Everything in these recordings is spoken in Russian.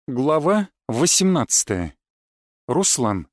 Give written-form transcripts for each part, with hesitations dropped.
Глава 18. Руслан.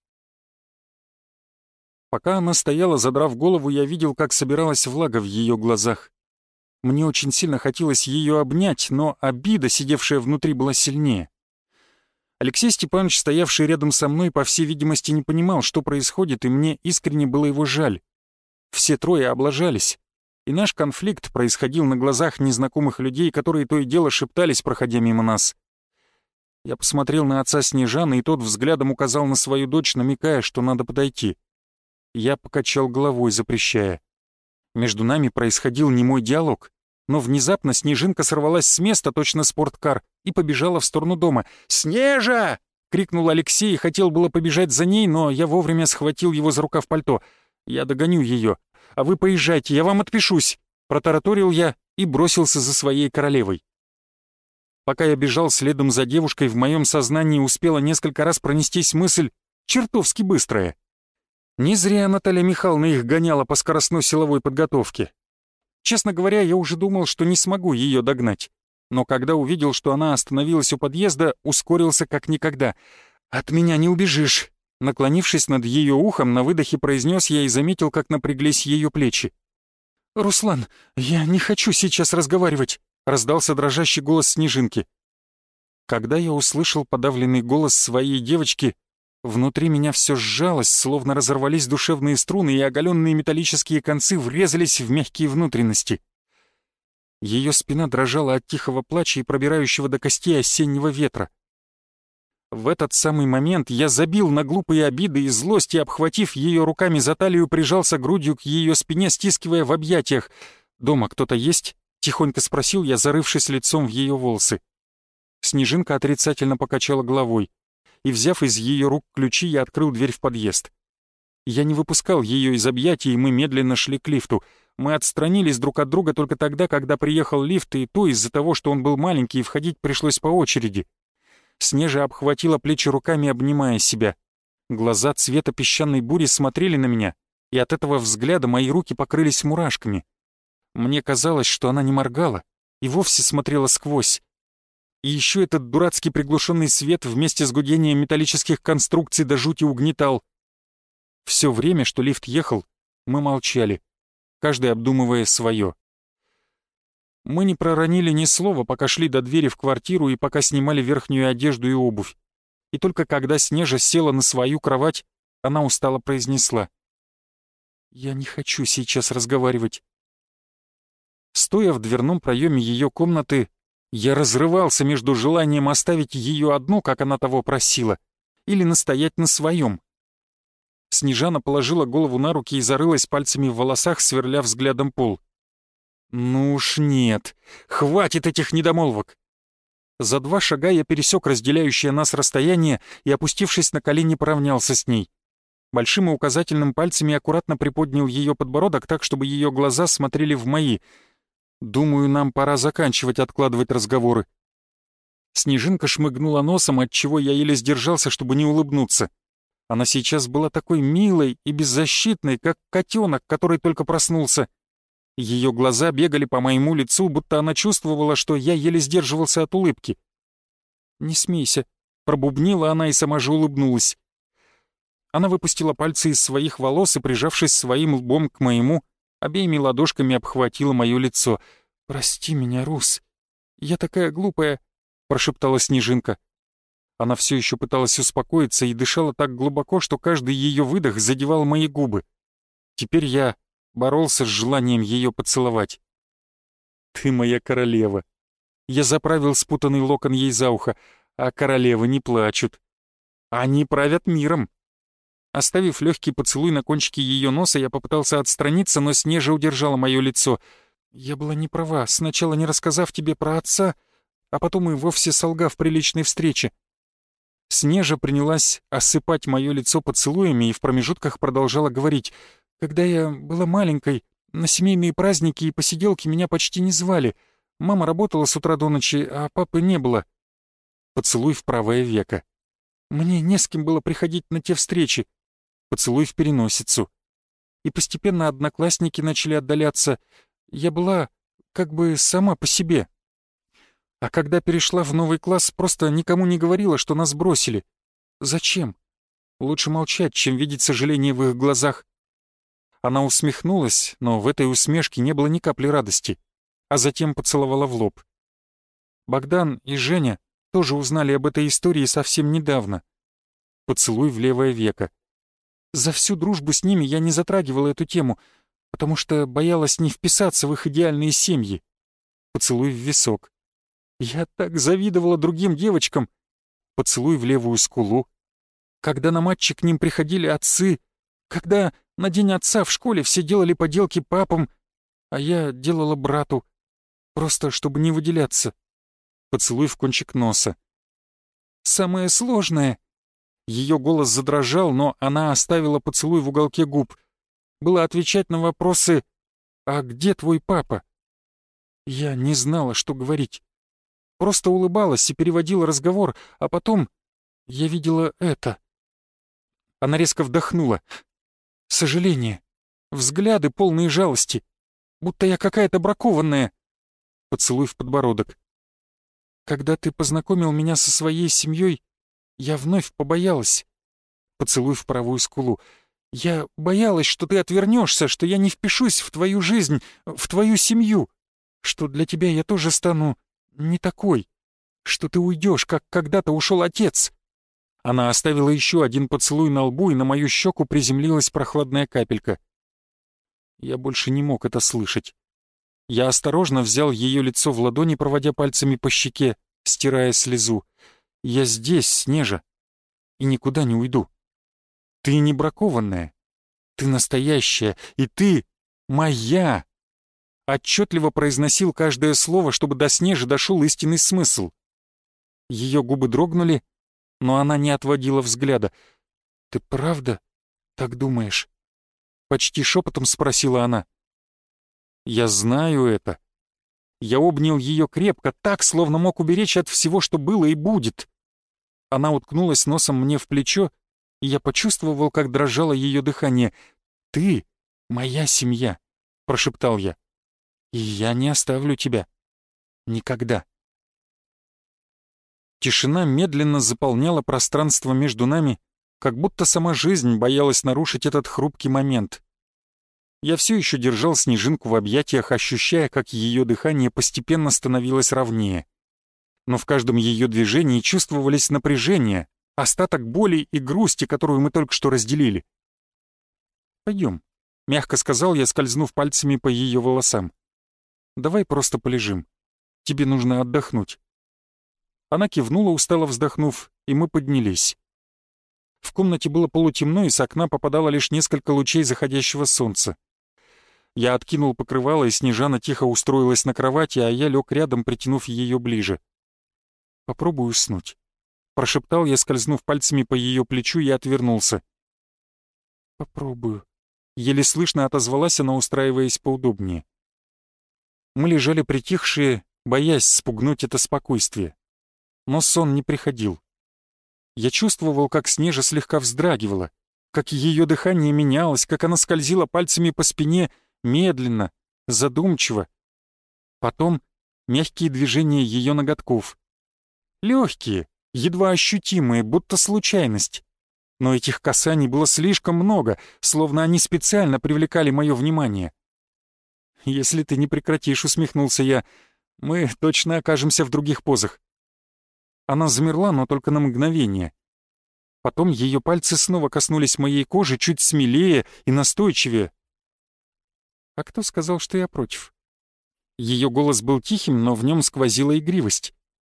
Пока она стояла, задрав голову, я видел, как собиралась влага в ее глазах. Мне очень сильно хотелось ее обнять, но обида, сидевшая внутри, была сильнее. Алексей Степанович, стоявший рядом со мной, по всей видимости, не понимал, что происходит, и мне искренне было его жаль. Все трое облажались, и наш конфликт происходил на глазах незнакомых людей, которые то и дело шептались, проходя мимо нас. Я посмотрел на отца Снежаны, и тот взглядом указал на свою дочь, намекая, что надо подойти. Я покачал головой, запрещая. Между нами происходил немой диалог, но внезапно Снежинка сорвалась с места, точно спорткар, и побежала в сторону дома. «Снежа!» — крикнул Алексей и хотел было побежать за ней, но я вовремя схватил его за рукав пальто. «Я догоню ее, а вы поезжайте, я вам отпишусь!» — протараторил я и бросился за своей королевой. Пока я бежал следом за девушкой, в моем сознании успела несколько раз пронестись мысль чертовски быстрая. Не зря Наталья Михайловна их гоняла по скоростной силовой подготовке. Честно говоря, я уже думал, что не смогу ее догнать. Но когда увидел, что она остановилась у подъезда, ускорился как никогда. «От меня не убежишь!» Наклонившись над ее ухом, на выдохе произнес я и заметил, как напряглись ее плечи. «Руслан, я не хочу сейчас разговаривать!» — раздался дрожащий голос Снежинки. Когда я услышал подавленный голос своей девочки, внутри меня все сжалось, словно разорвались душевные струны, и оголенные металлические концы врезались в мягкие внутренности. Ее спина дрожала от тихого плача и пробирающего до костей осеннего ветра. В этот самый момент я забил на глупые обиды и злость и, обхватив ее руками за талию, прижался грудью к ее спине, стискивая в объятиях. «Дома кто-то есть?» — тихонько спросил я, зарывшись лицом в ее волосы. Снежинка отрицательно покачала головой, и, взяв из ее рук ключи, я открыл дверь в подъезд. Я не выпускал ее из объятий, и мы медленно шли к лифту. Мы отстранились друг от друга только тогда, когда приехал лифт, и то из-за того, что он был маленький, и входить пришлось по очереди. Снежа обхватила плечи руками, обнимая себя. Глаза цвета песчаной бури смотрели на меня, и от этого взгляда мои руки покрылись мурашками. Мне казалось, что она не моргала и вовсе смотрела сквозь. И еще этот дурацкий приглушенный свет вместе с гудением металлических конструкций до жути угнетал. Все время, что лифт ехал, мы молчали, каждый обдумывая свое. Мы не проронили ни слова, пока шли до двери в квартиру и пока снимали верхнюю одежду и обувь. И только когда Снежа села на свою кровать, она устало произнесла: «Я не хочу сейчас разговаривать». Стоя в дверном проеме ее комнаты, я разрывался между желанием оставить ее одну, как она того просила, или настоять на своем. Снежана положила голову на руки и зарылась пальцами в волосах, сверля взглядом пол. «Ну уж нет, хватит этих недомолвок!» За 2 шага я пересек разделяющее нас расстояние и, опустившись на колени, поравнялся с ней. Большим и указательным пальцами аккуратно приподнял ее подбородок так, чтобы ее глаза смотрели в мои. «Думаю, нам пора заканчивать откладывать разговоры». Снежинка шмыгнула носом, отчего я еле сдержался, чтобы не улыбнуться. Она сейчас была такой милой и беззащитной, как котенок, который только проснулся. Ее глаза бегали по моему лицу, будто она чувствовала, что я еле сдерживался от улыбки. «Не смейся», — пробубнила она и сама же улыбнулась. Она выпустила пальцы из своих волос и, прижавшись своим лбом к моему, обеими ладошками обхватила мое лицо. «Прости меня, Рус, я такая глупая», — прошептала Снежинка. Она все еще пыталась успокоиться и дышала так глубоко, что каждый ее выдох задевал мои губы. Теперь я боролся с желанием ее поцеловать. «Ты моя королева». Я заправил спутанный локон ей за ухо. «А королевы не плачут. Они правят миром». Оставив легкий поцелуй на кончике ее носа, я попытался отстраниться, но Снежа удержала мое лицо. «Я была не права, сначала не рассказав тебе про отца, а потом и вовсе солгав при личной встрече». Снежа принялась осыпать мое лицо поцелуями и в промежутках продолжала говорить: «Когда я была маленькой, на семейные праздники и посиделки меня почти не звали. Мама работала с утра до ночи, а папы не было». Поцелуй в правое веко. «Мне не с кем было приходить на те встречи». Поцелуй в переносицу. И постепенно одноклассники начали отдаляться. Я была как бы сама по себе. А когда перешла в новый класс, просто никому не говорила, что нас бросили. Зачем? Лучше молчать, чем видеть сожаление в их глазах. Она усмехнулась, но в этой усмешке не было ни капли радости, а затем поцеловала в лоб. Богдан и Женя тоже узнали об этой истории совсем недавно. Поцелуй в левое веко. За всю дружбу с ними я не затрагивала эту тему, потому что боялась не вписаться в их идеальные семьи. Поцелуй в висок. Я так завидовала другим девочкам. Поцелуй в левую скулу. Когда на матчи к ним приходили отцы, когда на День отца в школе все делали поделки папам, а я делала брату, просто чтобы не выделяться. Поцелуй в кончик носа. Самое сложное. Ее голос задрожал, но она оставила поцелуй в уголке губ. Было отвечать на вопросы «А где твой папа?». Я не знала, что говорить. Просто улыбалась и переводила разговор, а потом я видела это. Она резко вдохнула. Сожаление. Взгляды, полные жалости. Будто я какая-то бракованная. Поцелуй в подбородок. Когда ты познакомил меня со своей семьей, я вновь побоялась. Поцелуй в правую скулу. Я боялась, что ты отвернешься, что я не впишусь в твою жизнь, в твою семью, что для тебя я тоже стану не такой, что ты уйдешь, как когда-то ушел отец. Она оставила еще один поцелуй на лбу, и на мою щеку приземлилась прохладная капелька. Я больше не мог это слышать. Я осторожно взял ее лицо в ладони, проводя пальцами по щеке, стирая слезу. «Я здесь, Снежа, и никуда не уйду. Ты не бракованная, ты настоящая, и ты моя!» Отчетливо произносил каждое слово, чтобы до Снежи дошел истинный смысл. Ее губы дрогнули, но она не отводила взгляда. «Ты правда так думаешь?» Почти шепотом спросила она. «Я знаю это». Я обнял ее крепко, так, словно мог уберечь от всего, что было и будет. Она уткнулась носом мне в плечо, и я почувствовал, как дрожало ее дыхание. «Ты моя семья», — прошептал я. «И я не оставлю тебя. Никогда». Тишина медленно заполняла пространство между нами, как будто сама жизнь боялась нарушить этот хрупкий момент. Я все еще держал Снежинку в объятиях, ощущая, как ее дыхание постепенно становилось ровнее. Но в каждом ее движении чувствовались напряжение, остаток боли и грусти, которую мы только что разделили. «Пойдем», — мягко сказал я, скользнув пальцами по ее волосам. «Давай просто полежим. Тебе нужно отдохнуть». Она кивнула, устало вздохнув, и мы поднялись. В комнате было полутемно, и с окна попадало лишь несколько лучей заходящего солнца. Я откинул покрывало, и Снежана тихо устроилась на кровати, а я лег рядом, притянув ее ближе. «Попробуй уснуть», — прошептал я, скользнув пальцами по ее плечу, и отвернулся. «Попробую», — еле слышно отозвалась она, устраиваясь поудобнее. Мы лежали притихшие, боясь спугнуть это спокойствие. Но сон не приходил. Я чувствовал, как Снежа слегка вздрагивала, как ее дыхание менялось, как она скользила пальцами по спине медленно, задумчиво. Потом мягкие движения ее ноготков. Легкие, едва ощутимые, будто случайность. Но этих касаний было слишком много, словно они специально привлекали мое внимание. «Если ты не прекратишь», — усмехнулся я, — «мы точно окажемся в других позах». Она замерла, но только на мгновение. Потом ее пальцы снова коснулись моей кожи чуть смелее и настойчивее. «А кто сказал, что я против?» Ее голос был тихим, но в нем сквозила игривость.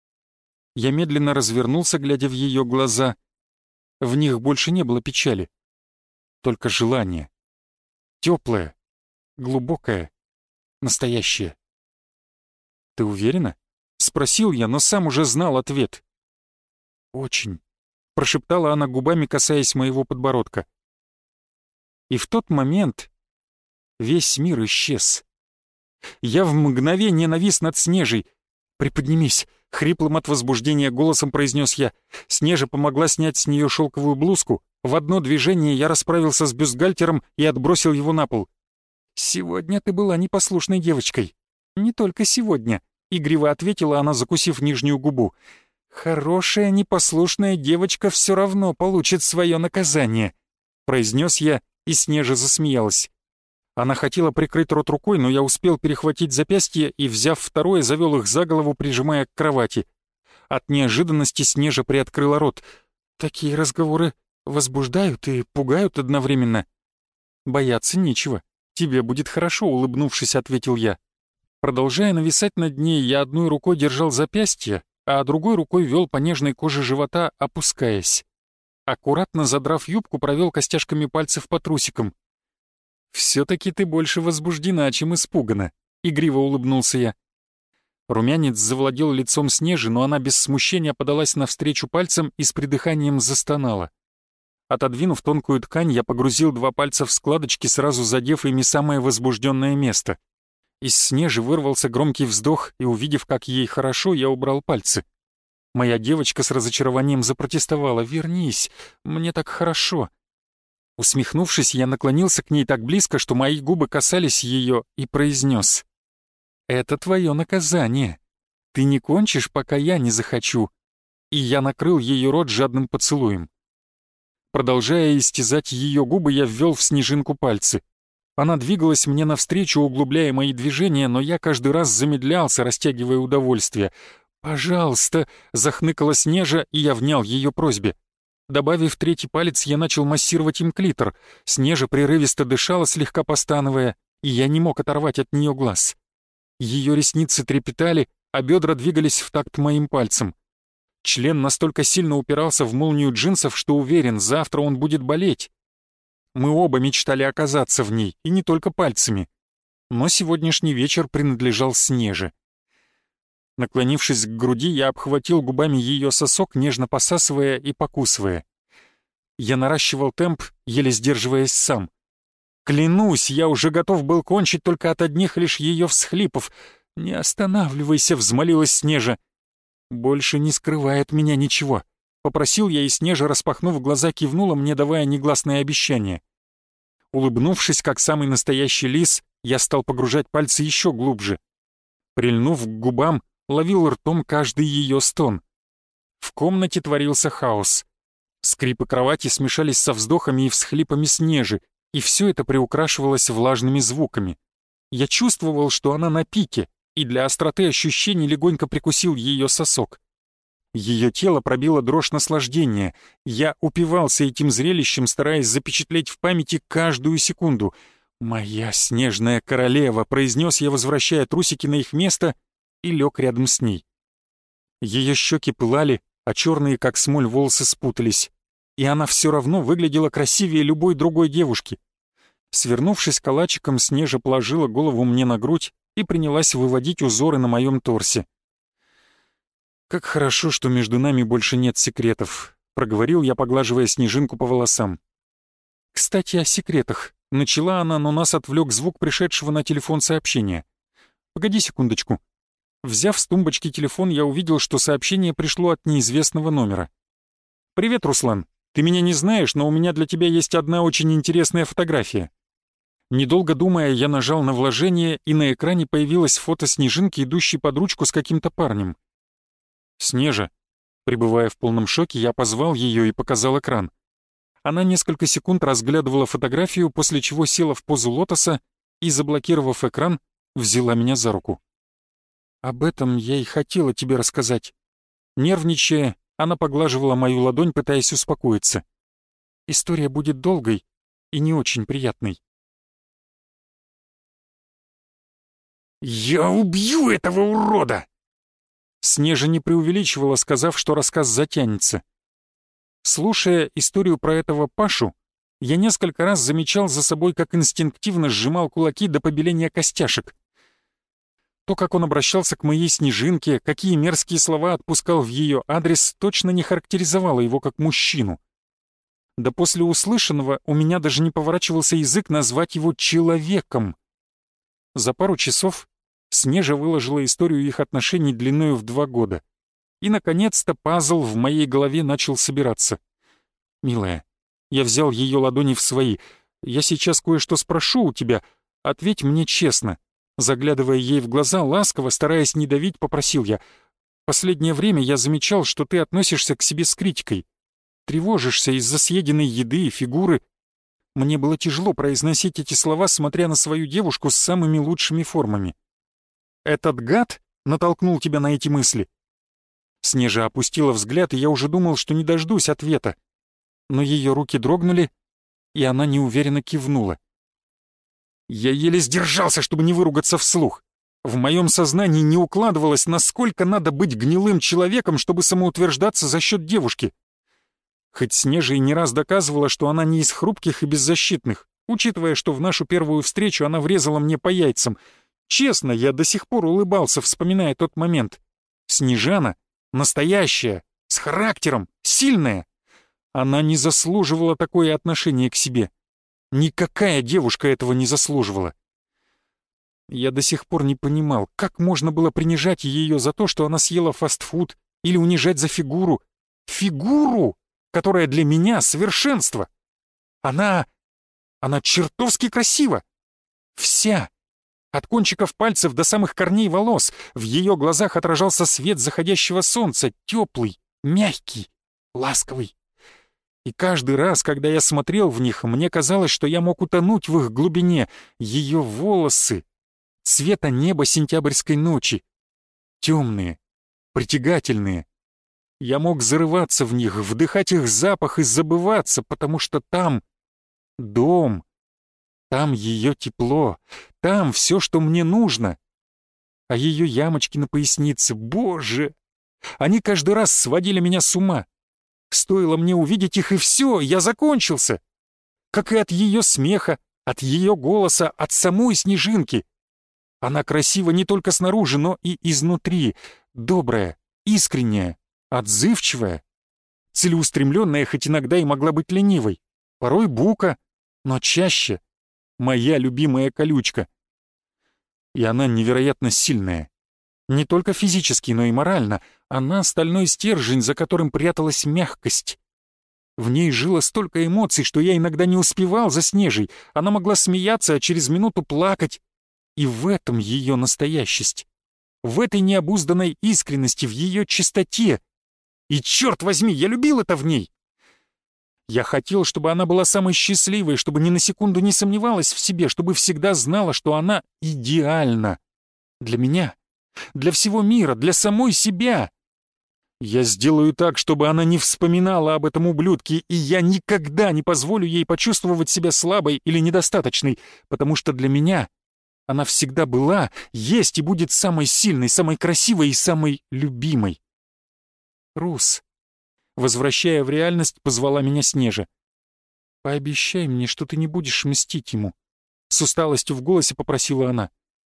Я медленно развернулся, глядя в ее глаза. В них больше не было печали, только желание. Теплое, глубокое, настоящее. «Ты уверена?» — спросил я, но сам уже знал ответ. «Очень», — прошептала она губами, касаясь моего подбородка. И в тот момент весь мир исчез. Я в мгновение навис над Снежей. «Приподнимись», — хриплым от возбуждения голосом произнес я. Снежа помогла снять с нее шелковую блузку. В одно движение я расправился с бюстгальтером и отбросил его на пол. «Сегодня ты была непослушной девочкой. Не только сегодня», — игриво ответила она, закусив нижнюю губу. «Хорошая, непослушная девочка все равно получит свое наказание», — произнес я, и Снежа засмеялась. Она хотела прикрыть рот рукой, но я успел перехватить запястье и, взяв второе, завел их за голову, прижимая к кровати. От неожиданности Снежа приоткрыла рот. «Такие разговоры возбуждают и пугают одновременно». «Бояться нечего. Тебе будет хорошо», — улыбнувшись, ответил я. Продолжая нависать над ней, я одной рукой держал запястье, а другой рукой вел по нежной коже живота, опускаясь. Аккуратно задрав юбку, провел костяшками пальцев по трусикам. «Все-таки ты больше возбуждена, чем испугана», — игриво улыбнулся я. Румянец завладел лицом Снежи, но она без смущения подалась навстречу пальцем и с придыханием застонала. Отодвинув тонкую ткань, я погрузил 2 пальца в складочки, сразу задев ими самое возбужденное место. Из Снежи вырвался громкий вздох, и, увидев, как ей хорошо, я убрал пальцы. Моя девочка с разочарованием запротестовала: «Вернись, мне так хорошо». Усмехнувшись, я наклонился к ней так близко, что мои губы касались ее, и произнес: «Это твое наказание. Ты не кончишь, пока я не захочу». И я накрыл ее рот жадным поцелуем. Продолжая истязать ее губы, я ввел в Снежинку пальцы. Она двигалась мне навстречу, углубляя мои движения, но я каждый раз замедлялся, растягивая удовольствие. «Пожалуйста!» — захныкала Снежа, и я внял ее просьбе. Добавив 3-й палец, я начал массировать им клитор. Снежа прерывисто дышала, слегка постановая, и я не мог оторвать от нее глаз. Ее ресницы трепетали, а бедра двигались в такт моим пальцем. Член настолько сильно упирался в молнию джинсов, что уверен, завтра он будет болеть. Мы оба мечтали оказаться в ней, и не только пальцами. Но сегодняшний вечер принадлежал Снеже. Наклонившись к груди, я обхватил губами ее сосок, нежно посасывая и покусывая. Я наращивал темп, еле сдерживаясь сам. Клянусь, я уже готов был кончить только от одних лишь ее всхлипов. «Не останавливайся», — взмолилась Снежа. «Больше не скрывай от меня ничего», — попросил я, и Снежа, распахнув глаза, кивнула мне, давая негласное обещание. Улыбнувшись, как самый настоящий лис, я стал погружать пальцы еще глубже. Прильнув к губам, ловил ртом каждый ее стон. В комнате творился хаос. Скрипы кровати смешались со вздохами и всхлипами Снежи, и все это приукрашивалось влажными звуками. Я чувствовал, что она на пике, и для остроты ощущений легонько прикусил ее сосок. Ее тело пробило дрожь наслаждения. Я упивался этим зрелищем, стараясь запечатлеть в памяти каждую секунду. «Моя снежная королева», — произнес я, возвращая трусики на их место, и лег рядом с ней. Ее щеки пылали, а черные, как смоль, волосы спутались, и она все равно выглядела красивее любой другой девушки. Свернувшись калачиком, Снежа положила голову мне на грудь и принялась выводить узоры на моем торсе. «Как хорошо, что между нами больше нет секретов», — проговорил я, поглаживая Снежинку по волосам. «Кстати, о секретах», — начала она, но нас отвлек звук пришедшего на телефон сообщения. «Погоди секундочку». Взяв с тумбочки телефон, я увидел, что сообщение пришло от неизвестного номера. «Привет, Руслан. Ты меня не знаешь, но у меня для тебя есть одна очень интересная фотография». Недолго думая, я нажал на вложение, и на экране появилось фото Снежинки, идущей под ручку с каким-то парнем. «Снежа». Пребывая в полном шоке, я позвал ее и показал экран. Она несколько секунд разглядывала фотографию, после чего села в позу лотоса и, заблокировав экран, взяла меня за руку. «Об этом я и хотела тебе рассказать». Нервничая, она поглаживала мою ладонь, пытаясь успокоиться. «История будет долгой и не очень приятной». «Я убью этого урода!» Снежа не преувеличивала, сказав, что рассказ затянется. Слушая историю про этого Пашу, я несколько раз замечал за собой, как инстинктивно сжимал кулаки до побеления костяшек. То, как он обращался к моей Снежинке, какие мерзкие слова отпускал в ее адрес, точно не характеризовало его как мужчину. Да после услышанного у меня даже не поворачивался язык назвать его человеком. За пару часов Снежа выложила историю их отношений длиною в 2 года. И, наконец-то, пазл в моей голове начал собираться. «Милая, я взял ее ладони в свои. Я сейчас кое-что спрошу у тебя. Ответь мне честно. Заглядывая ей в глаза, ласково, стараясь не давить, попросил я: «Последнее время я замечал, что ты относишься к себе с критикой. Тревожишься из-за съеденной еды и фигуры». Мне было тяжело произносить эти слова, смотря на свою девушку с самыми лучшими формами. «Этот гад натолкнул тебя на эти мысли?» Снежа опустила взгляд, и я уже думал, что не дождусь ответа. Но ее руки дрогнули, и она неуверенно кивнула. Я еле сдержался, чтобы не выругаться вслух. В моем сознании не укладывалось, насколько надо быть гнилым человеком, чтобы самоутверждаться за счет девушки. Хоть Снежа и не раз доказывала, что она не из хрупких и беззащитных, учитывая, что в нашу первую встречу она врезала мне по яйцам. Честно, я до сих пор улыбался, вспоминая тот момент. Снежана настоящая, с характером, сильная. Она не заслуживала такое отношение к себе. Никакая девушка этого не заслуживала. Я до сих пор не понимал, как можно было принижать ее за то, что она съела фастфуд, или унижать за фигуру. Фигуру, которая для меня совершенство. Она чертовски красива. Вся. От кончиков пальцев до самых корней волос. В ее глазах отражался свет заходящего солнца, теплый, мягкий, ласковый. И каждый раз, когда я смотрел в них, мне казалось, что я мог утонуть в их глубине. Ее волосы цвета неба сентябрьской ночи. Темные, притягательные. Я мог зарываться в них, вдыхать их запах и забываться, потому что там дом, там ее тепло, там все, что мне нужно. А ее ямочки на пояснице, боже, они каждый раз сводили меня с ума. Стоило мне увидеть их, и все, я закончился. Как и от ее смеха, от ее голоса, от самой Снежинки. Она красива не только снаружи, но и изнутри. Добрая, искренняя, отзывчивая, целеустремленная, хоть иногда и могла быть ленивой. Порой бука, но чаще моя любимая колючка. И она невероятно сильная. Не только физически, но и морально. Она стальной стержень, за которым пряталась мягкость. В ней жило столько эмоций, что я иногда не успевал за Снежей. Она могла смеяться, а через минуту плакать. И в этом ее настоящесть. В этой необузданной искренности, в ее чистоте. И, черт возьми, я любил это в ней. Я хотел, чтобы она была самой счастливой, чтобы ни на секунду не сомневалась в себе, чтобы всегда знала, что она идеальна. Для меня, для всего мира, для самой себя. Я сделаю так, чтобы она не вспоминала об этом ублюдке, и я никогда не позволю ей почувствовать себя слабой или недостаточной, потому что для меня она всегда была, есть и будет самой сильной, самой красивой и самой любимой. Рус, возвращая в реальность, позвала меня Снежа. «Пообещай мне, что ты не будешь мстить ему», — с усталостью в голосе попросила она.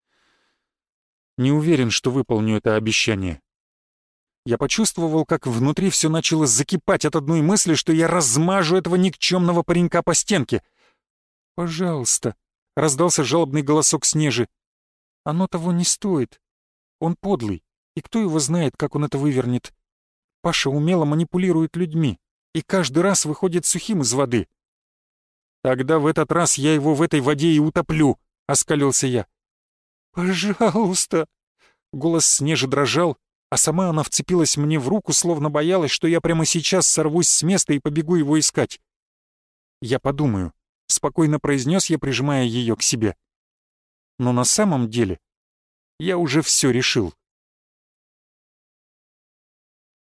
Не уверен, что выполню это обещание. Я почувствовал, как внутри все начало закипать от одной мысли, что я размажу этого никчемного паренька по стенке. «Пожалуйста», — раздался жалобный голосок Снежи. «Оно того не стоит. Он подлый, и кто его знает, как он это вывернет. Паша умело манипулирует людьми и каждый раз выходит сухим из воды». «Тогда в этот раз я его в этой воде и утоплю», — оскалился я. «Пожалуйста!» Голос Снежи дрожал, а сама она вцепилась мне в руку, словно боялась, что я прямо сейчас сорвусь с места и побегу его искать. «Я подумаю», — спокойно произнес я, прижимая ее к себе. Но на самом деле я уже все решил.